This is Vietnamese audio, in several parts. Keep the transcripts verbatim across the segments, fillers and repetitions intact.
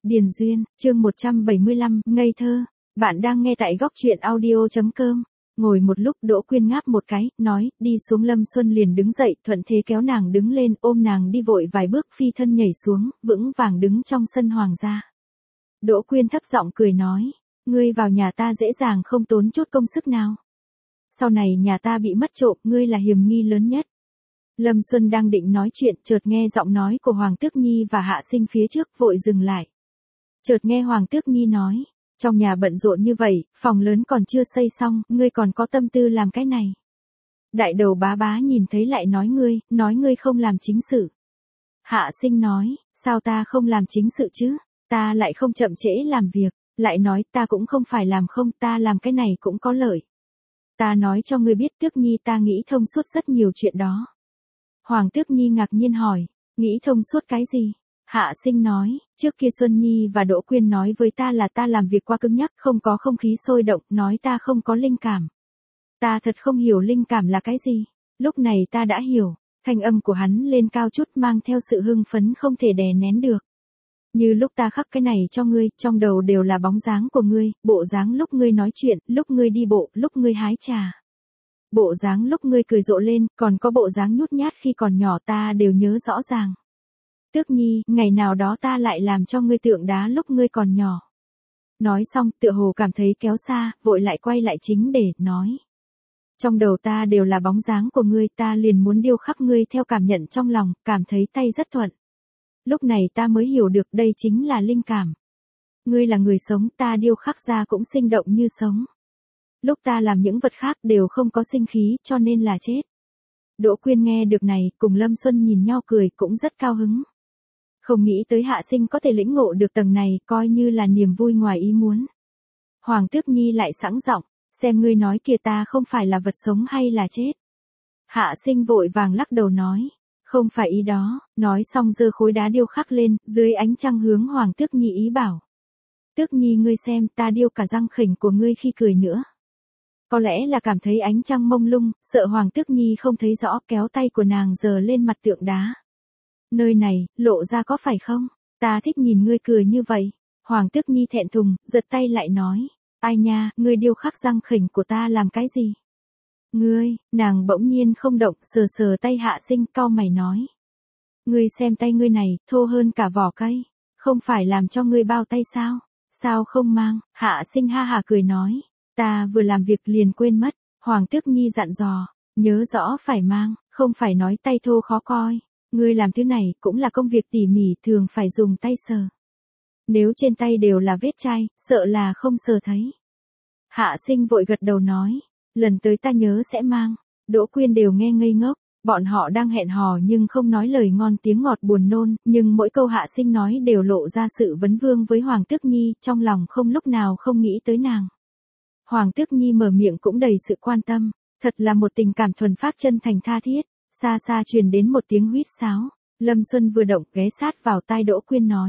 Điền Duyên, chương một trăm bảy mươi lăm, ngây thơ. Bạn đang nghe tại góc truyện audio chấm com. Ngồi một lúc Đỗ Quyên ngáp một cái, nói, đi xuống. Lâm Xuân liền đứng dậy, thuận thế kéo nàng đứng lên, ôm nàng đi vội vài bước, phi thân nhảy xuống, vững vàng đứng trong sân hoàng gia. Đỗ Quyên thấp giọng cười nói, ngươi vào nhà ta dễ dàng không tốn chút công sức nào. Sau này nhà ta bị mất trộm, ngươi là hiểm nghi lớn nhất. Lâm Xuân đang định nói chuyện, chợt nghe giọng nói của Hoàng Tước Nhi và Hạ Sinh phía trước, vội dừng lại. Chợt nghe Hoàng Tước Nhi nói, trong nhà bận rộn như vậy, phòng lớn còn chưa xây xong, ngươi còn có tâm tư làm cái này. Đại đầu bá bá nhìn thấy lại nói ngươi, nói ngươi không làm chính sự. Hạ Sinh nói, sao ta không làm chính sự chứ, ta lại không chậm trễ làm việc, lại nói ta cũng không phải làm không, ta làm cái này cũng có lợi. Ta nói cho ngươi biết Tước Nhi, ta nghĩ thông suốt rất nhiều chuyện đó. Hoàng Tước Nhi ngạc nhiên hỏi, nghĩ thông suốt cái gì? Hạ Sinh nói, trước kia Xuân Nhi và Đỗ Quyên nói với ta là ta làm việc quá cứng nhắc, không có không khí sôi động, nói ta không có linh cảm. Ta thật không hiểu linh cảm là cái gì. Lúc này ta đã hiểu, thanh âm của hắn lên cao chút, mang theo sự hưng phấn không thể đè nén được. Như lúc ta khắc cái này cho ngươi, trong đầu đều là bóng dáng của ngươi, bộ dáng lúc ngươi nói chuyện, lúc ngươi đi bộ, lúc ngươi hái trà. Bộ dáng lúc ngươi cười rộ lên, còn có bộ dáng nhút nhát khi còn nhỏ, ta đều nhớ rõ ràng. Tước Nhi, ngày nào đó ta lại làm cho ngươi tượng đá lúc ngươi còn nhỏ. Nói xong, tựa hồ cảm thấy kéo xa, vội lại quay lại chính để, nói. Trong đầu ta đều là bóng dáng của ngươi, ta liền muốn điêu khắc ngươi theo cảm nhận trong lòng, cảm thấy tay rất thuận. Lúc này ta mới hiểu được đây chính là linh cảm. Ngươi là người sống, ta điêu khắc ra cũng sinh động như sống. Lúc ta làm những vật khác đều không có sinh khí, cho nên là chết. Đỗ Quyên nghe được này, cùng Lâm Xuân nhìn nhau cười, cũng rất cao hứng. Không nghĩ tới Hạ Sinh có thể lĩnh ngộ được tầng này, coi như là niềm vui ngoài ý muốn. Hoàng Tước Nhi lại sẵn giọng, xem ngươi nói kìa, ta không phải là vật sống hay là chết. Hạ Sinh vội vàng lắc đầu nói, không phải ý đó, nói xong giơ khối đá điêu khắc lên, dưới ánh trăng hướng Hoàng Tước Nhi ý bảo. Tước Nhi, ngươi xem, ta điêu cả răng khểnh của ngươi khi cười nữa. Có lẽ là cảm thấy ánh trăng mông lung, sợ Hoàng Tước Nhi không thấy rõ, kéo tay của nàng giơ lên mặt tượng đá. Nơi này, lộ ra có phải không? Ta thích nhìn ngươi cười như vậy. Hoàng Tước Nhi thẹn thùng, giật tay lại nói. Ai nha, ngươi điêu khắc răng khểnh của ta làm cái gì? Ngươi, nàng bỗng nhiên không động, sờ sờ tay Hạ Sinh, cau mày nói. Ngươi xem tay ngươi này, thô hơn cả vỏ cây. Không phải làm cho ngươi bao tay sao? Sao không mang? Hạ Sinh ha hà cười nói. Ta vừa làm việc liền quên mất. Hoàng Tước Nhi dặn dò. Nhớ rõ phải mang, không phải nói tay thô khó coi. Ngươi làm thứ này cũng là công việc tỉ mỉ, thường phải dùng tay sờ. Nếu trên tay đều là vết chai, sợ là không sờ thấy. Hạ Sinh vội gật đầu nói, lần tới ta nhớ sẽ mang. Đỗ Quyên đều nghe ngây ngốc, bọn họ đang hẹn hò nhưng không nói lời ngon tiếng ngọt buồn nôn, nhưng mỗi câu Hạ Sinh nói đều lộ ra sự vấn vương với Hoàng Tước Nhi, trong lòng không lúc nào không nghĩ tới nàng. Hoàng Tước Nhi mở miệng cũng đầy sự quan tâm, thật là một tình cảm thuần phát chân thành tha thiết. Xa xa truyền đến một tiếng huýt sáo, Lâm Xuân vừa động ghé sát vào tai Đỗ Quyên nói.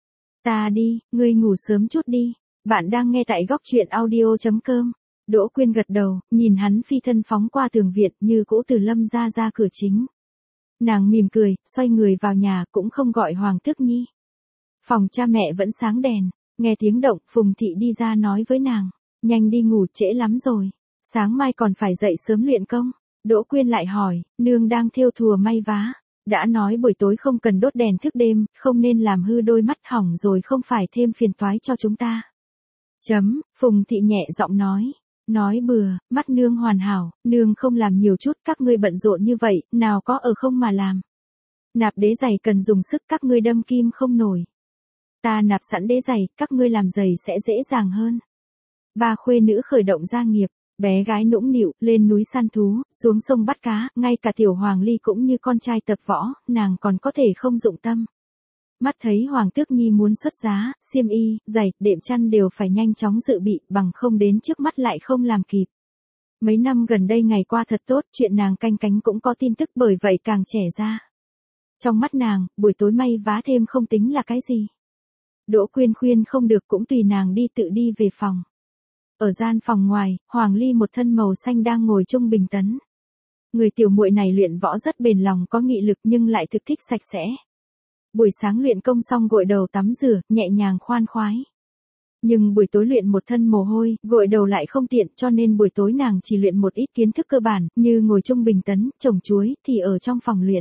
Ta đi, ngươi ngủ sớm chút đi, bạn đang nghe tại góc truyện audio chấm com. Đỗ Quyên gật đầu, nhìn hắn phi thân phóng qua tường viện như cũ từ Lâm ra ra cửa chính. Nàng mỉm cười, xoay người vào nhà cũng không gọi Hoàng Tước Nhi. Phòng cha mẹ vẫn sáng đèn, nghe tiếng động, Phùng Thị đi ra nói với nàng, nhanh đi ngủ, trễ lắm rồi, sáng mai còn phải dậy sớm luyện công. Đỗ Quyên lại hỏi, nương đang thêu thùa may vá, đã nói buổi tối không cần đốt đèn thức đêm, không nên làm hư đôi mắt hỏng rồi không phải thêm phiền toái cho chúng ta. Chấm, Phùng Thị nhẹ giọng nói, nói bừa, mắt nương hoàn hảo, nương không làm nhiều chút, các ngươi bận rộn như vậy, nào có ở không mà làm. Nạp đế giày cần dùng sức, các ngươi đâm kim không nổi. Ta nạp sẵn đế giày, các ngươi làm giày sẽ dễ dàng hơn. Ba khuê nữ khởi động gia nghiệp. Bé gái nũng nịu, lên núi săn thú, xuống sông bắt cá, ngay cả tiểu Hoàng Ly cũng như con trai tập võ, nàng còn có thể không dụng tâm. Mắt thấy Hoàng Tước Nhi muốn xuất giá, xiêm y, giày, đệm chăn đều phải nhanh chóng dự bị, bằng không đến trước mắt lại không làm kịp. Mấy năm gần đây ngày qua thật tốt, chuyện nàng canh cánh cũng có tin tức, bởi vậy càng trẻ ra. Trong mắt nàng, buổi tối may vá thêm không tính là cái gì. Đỗ Quyên khuyên không được cũng tùy nàng đi, tự đi về phòng. Ở gian phòng ngoài, Hoàng Ly một thân màu xanh đang ngồi chung bình tấn. Người tiểu muội này luyện võ rất bền lòng, có nghị lực nhưng lại thực thích sạch sẽ. Buổi sáng luyện công xong gội đầu tắm rửa, nhẹ nhàng khoan khoái. Nhưng buổi tối luyện một thân mồ hôi, gội đầu lại không tiện, cho nên buổi tối nàng chỉ luyện một ít kiến thức cơ bản, như ngồi chung bình tấn, trồng chuối, thì ở trong phòng luyện.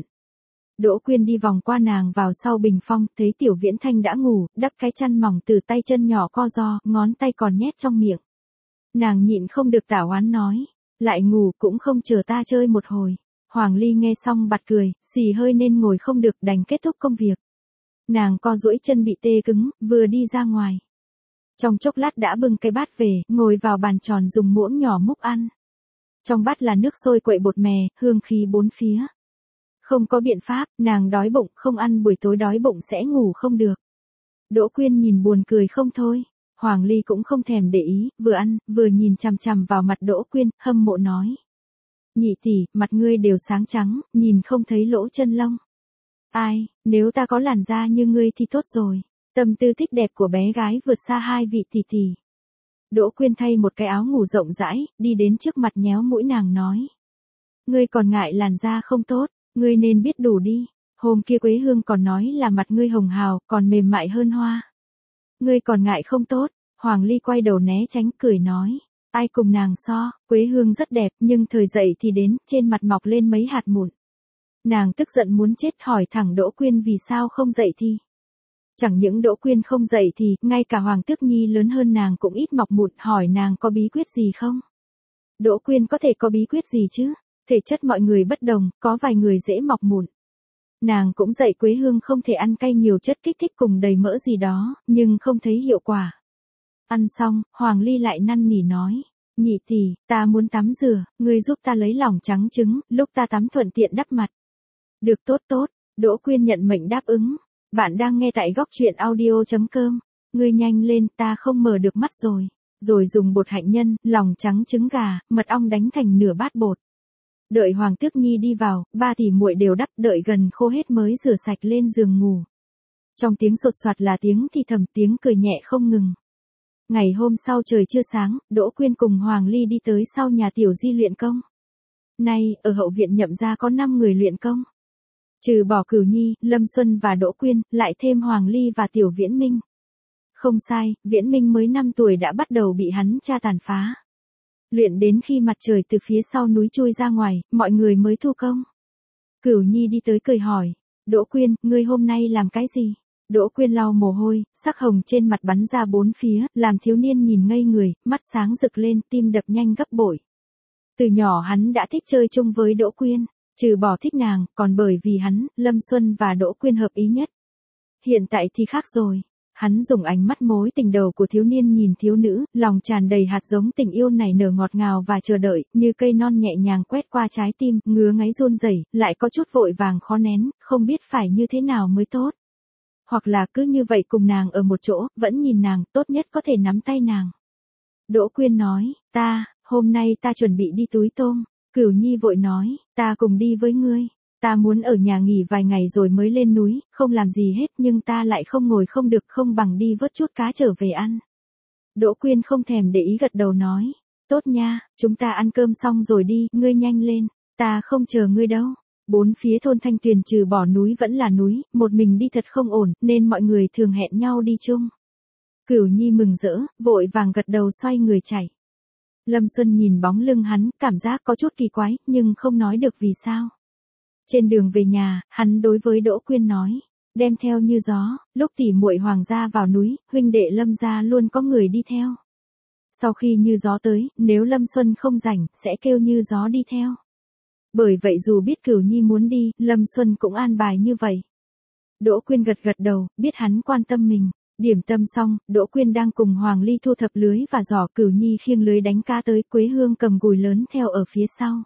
Đỗ Quyên đi vòng qua nàng vào sau bình phong, thấy Tiểu Viễn Thanh đã ngủ, đắp cái chăn mỏng từ tay chân nhỏ co ro, ngón tay còn nhét trong miệng. Nàng nhịn không được tả oán nói, lại ngủ cũng không chờ ta chơi một hồi. Hoàng Ly nghe xong bật cười, xì hơi nên ngồi không được, đành kết thúc công việc. Nàng co duỗi chân bị tê cứng, vừa đi ra ngoài. Trong chốc lát đã bưng cái bát về, ngồi vào bàn tròn dùng muỗng nhỏ múc ăn. Trong bát là nước sôi quậy bột mè, hương khí bốn phía. Không có biện pháp, nàng đói bụng, không ăn buổi tối đói bụng sẽ ngủ không được. Đỗ Quyên nhìn buồn cười không thôi. Hoàng Ly cũng không thèm để ý, vừa ăn, vừa nhìn chằm chằm vào mặt Đỗ Quyên, hâm mộ nói. Nhị tỷ, mặt ngươi đều sáng trắng, nhìn không thấy lỗ chân lông. Ai, nếu ta có làn da như ngươi thì tốt rồi. Tâm tư thích đẹp của bé gái vượt xa hai vị tỷ tỷ. Đỗ Quyên thay một cái áo ngủ rộng rãi, đi đến trước mặt nhéo mũi nàng nói. Ngươi còn ngại làn da không tốt, ngươi nên biết đủ đi. Hôm kia Quế Hương còn nói là mặt ngươi hồng hào, còn mềm mại hơn hoa. Ngươi còn ngại không tốt. Hoàng Ly quay đầu né tránh, cười nói. Ai cùng nàng so, Quế Hương rất đẹp, nhưng thời dậy thì đến, trên mặt mọc lên mấy hạt mụn. Nàng tức giận muốn chết, hỏi thẳng Đỗ Quyên vì sao không dậy thì. Chẳng những Đỗ Quyên không dậy thì, ngay cả Hoàng Tước Nhi lớn hơn nàng cũng ít mọc mụn, hỏi nàng có bí quyết gì không? Đỗ Quyên có thể có bí quyết gì chứ? Thể chất mọi người bất đồng, có vài người dễ mọc mụn. Nàng cũng dạy Quế Hương không thể ăn cay nhiều chất kích thích cùng đầy mỡ gì đó, nhưng không thấy hiệu quả. Ăn xong, Hoàng Ly lại năn nỉ nói. Nhị tỷ, ta muốn tắm rửa, ngươi giúp ta lấy lỏng trắng trứng, lúc ta tắm thuận tiện đắp mặt. Được tốt tốt, Đỗ Quyên nhận mệnh đáp ứng. Bạn đang nghe tại góc truyện audio chấm com. Ngươi nhanh lên, ta không mở được mắt rồi. Rồi dùng bột hạnh nhân, lòng trắng trứng gà, mật ong đánh thành nửa bát bột. Đợi Hoàng Tước Nhi đi vào, ba tỷ muội đều đắp, đợi gần khô hết mới rửa sạch lên giường ngủ. Trong tiếng sột soạt là tiếng thì thầm, tiếng cười nhẹ không ngừng. Ngày hôm sau trời chưa sáng, Đỗ Quyên cùng Hoàng Ly đi tới sau nhà Tiểu Di luyện công. Nay, ở hậu viện Nhậm gia có năm người luyện công. Trừ bỏ Cửu Nhi, Lâm Xuân và Đỗ Quyên, lại thêm Hoàng Ly và Tiểu Viễn Minh. Không sai, Viễn Minh mới năm tuổi đã bắt đầu bị hắn cha tàn phá. Luyện đến khi mặt trời từ phía sau núi chui ra ngoài, mọi người mới thu công. Cửu Nhi đi tới cười hỏi, Đỗ Quyên, ngươi hôm nay làm cái gì? Đỗ Quyên lau mồ hôi, sắc hồng trên mặt bắn ra bốn phía, làm thiếu niên nhìn ngây người, mắt sáng rực lên, tim đập nhanh gấp bội. Từ nhỏ hắn đã thích chơi chung với Đỗ Quyên, trừ bỏ thích nàng, còn bởi vì hắn, Lâm Xuân và Đỗ Quyên hợp ý nhất. Hiện tại thì khác rồi. Hắn dùng ánh mắt mối tình đầu của thiếu niên nhìn thiếu nữ, lòng tràn đầy hạt giống tình yêu nảy nở ngọt ngào và chờ đợi, như cây non nhẹ nhàng quét qua trái tim, ngứa ngáy run rẩy, lại có chút vội vàng khó nén, không biết phải như thế nào mới tốt. Hoặc là cứ như vậy cùng nàng ở một chỗ, vẫn nhìn nàng, tốt nhất có thể nắm tay nàng. Đỗ Quyên nói, ta, hôm nay ta chuẩn bị đi túi tôm. Cửu Nhi vội nói, ta cùng đi với ngươi. Ta muốn ở nhà nghỉ vài ngày rồi mới lên núi, không làm gì hết nhưng ta lại không ngồi không được, không bằng đi vớt chút cá trở về ăn. Đỗ Quyên không thèm để ý gật đầu nói, tốt nha, chúng ta ăn cơm xong rồi đi, ngươi nhanh lên, ta không chờ ngươi đâu. Bốn phía thôn Thanh Tuyền trừ bỏ núi vẫn là núi, một mình đi thật không ổn, nên mọi người thường hẹn nhau đi chung. Cửu Nhi mừng rỡ, vội vàng gật đầu xoay người chạy. Lâm Xuân nhìn bóng lưng hắn, cảm giác có chút kỳ quái, nhưng không nói được vì sao. Trên đường về nhà, hắn đối với Đỗ Quyên nói, đem theo Như Gió, lúc tỉ muội Hoàng gia vào núi, huynh đệ Lâm gia luôn có người đi theo. Sau khi Như Gió tới, nếu Lâm Xuân không rảnh, sẽ kêu Như Gió đi theo. Bởi vậy dù biết Cửu Nhi muốn đi, Lâm Xuân cũng an bài như vậy. Đỗ Quyên gật gật đầu, biết hắn quan tâm mình. Điểm tâm xong, Đỗ Quyên đang cùng Hoàng Ly thu thập lưới và giỏ, Cửu Nhi khiêng lưới đánh cá tới, Quế Hương cầm gùi lớn theo ở phía sau.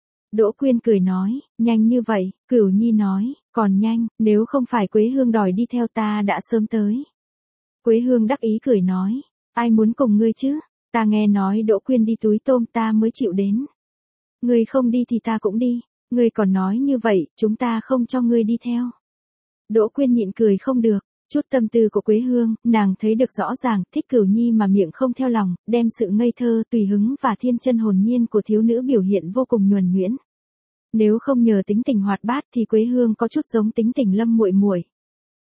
Đỗ Quyên cười nói, nhanh như vậy, Cửu Nhi nói, còn nhanh, nếu không phải Quế Hương đòi đi theo ta đã sớm tới. Quế Hương đắc ý cười nói, ai muốn cùng ngươi chứ, ta nghe nói Đỗ Quyên đi túi tôm ta mới chịu đến. Ngươi không đi thì ta cũng đi, ngươi còn nói như vậy, chúng ta không cho ngươi đi theo. Đỗ Quyên nhịn cười không được. Chút tâm tư của Quế Hương, nàng thấy được rõ ràng, thích Cửu Nhi mà miệng không theo lòng, đem sự ngây thơ, tùy hứng và thiên chân hồn nhiên của thiếu nữ biểu hiện vô cùng nhuần nhuyễn. Nếu không nhờ tính tình hoạt bát thì Quế Hương có chút giống tính tình Lâm muội muội.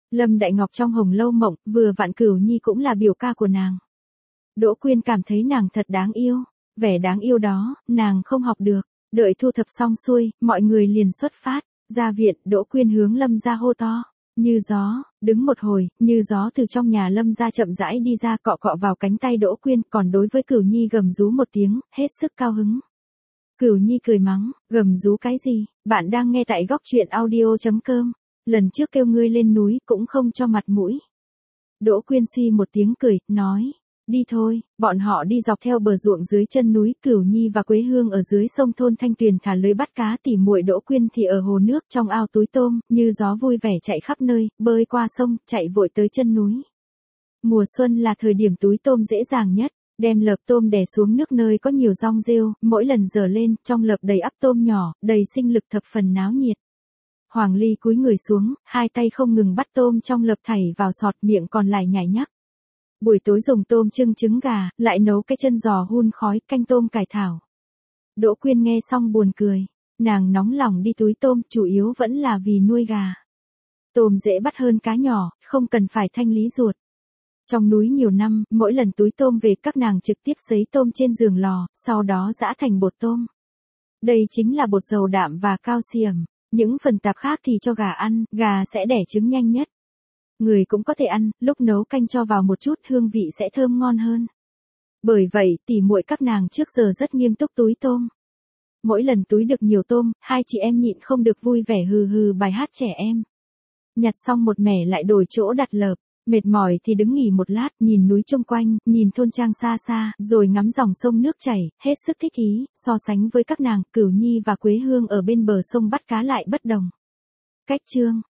Lâm Đại Ngọc trong Hồng Lâu Mộng, vừa vặn Cửu Nhi cũng là biểu ca của nàng. Đỗ Quyên cảm thấy nàng thật đáng yêu, vẻ đáng yêu đó, nàng không học được. Đợi thu thập xong xuôi, mọi người liền xuất phát, ra viện, Đỗ Quyên hướng Lâm gia hô to. Như gió, đứng một hồi, Như gió từ trong nhà Lâm gia chậm rãi đi ra, cọ cọ vào cánh tay Đỗ Quyên, còn đối với Cửu Nhi gầm rú một tiếng, hết sức cao hứng. Cửu Nhi cười mắng, gầm rú cái gì, bạn đang nghe tại góc truyện audio chấm com, lần trước kêu ngươi lên núi cũng không cho mặt mũi. Đỗ Quyên suy một tiếng cười, nói, đi thôi, bọn họ đi dọc theo bờ ruộng dưới chân núi, Cửu Nhi và Quế Hương ở dưới sông thôn Thanh Tuyền thả lưới bắt cá, tỉ muội Đỗ Quyên thì ở hồ nước trong ao túi tôm, Như gió vui vẻ chạy khắp nơi, bơi qua sông, chạy vội tới chân núi. Mùa xuân là thời điểm túi tôm dễ dàng nhất, đem lợp tôm đè xuống nước nơi có nhiều rong rêu, mỗi lần dở lên, trong lợp đầy ắp tôm nhỏ, đầy sinh lực thập phần náo nhiệt. Hoàng Ly cúi người xuống, hai tay không ngừng bắt tôm trong lợp thảy vào sọt, miệng còn lại nhảy nhắc. Buổi tối dùng tôm trưng trứng gà, lại nấu cái chân giò hun khói, canh tôm cải thảo. Đỗ Quyên nghe xong buồn cười, nàng nóng lòng đi túi tôm, chủ yếu vẫn là vì nuôi gà. Tôm dễ bắt hơn cá nhỏ, không cần phải thanh lý ruột. Trong núi nhiều năm, mỗi lần túi tôm về các nàng trực tiếp sấy tôm trên giường lò, sau đó giã thành bột tôm. Đây chính là bột dầu đạm và calcium, những phần tạp khác thì cho gà ăn, gà sẽ đẻ trứng nhanh nhất. Người cũng có thể ăn, lúc nấu canh cho vào một chút hương vị sẽ thơm ngon hơn. Bởi vậy, tỉ muội các nàng trước giờ rất nghiêm túc túi tôm. Mỗi lần túi được nhiều tôm, hai chị em nhịn không được vui vẻ hừ hừ bài hát trẻ em. Nhặt xong một mẻ lại đổi chỗ đặt lợp, mệt mỏi thì đứng nghỉ một lát, nhìn núi chung quanh, nhìn thôn trang xa xa, rồi ngắm dòng sông nước chảy, hết sức thích ý, so sánh với các nàng, Cửu Nhi và Quế Hương ở bên bờ sông bắt cá lại bất đồng. Cách chương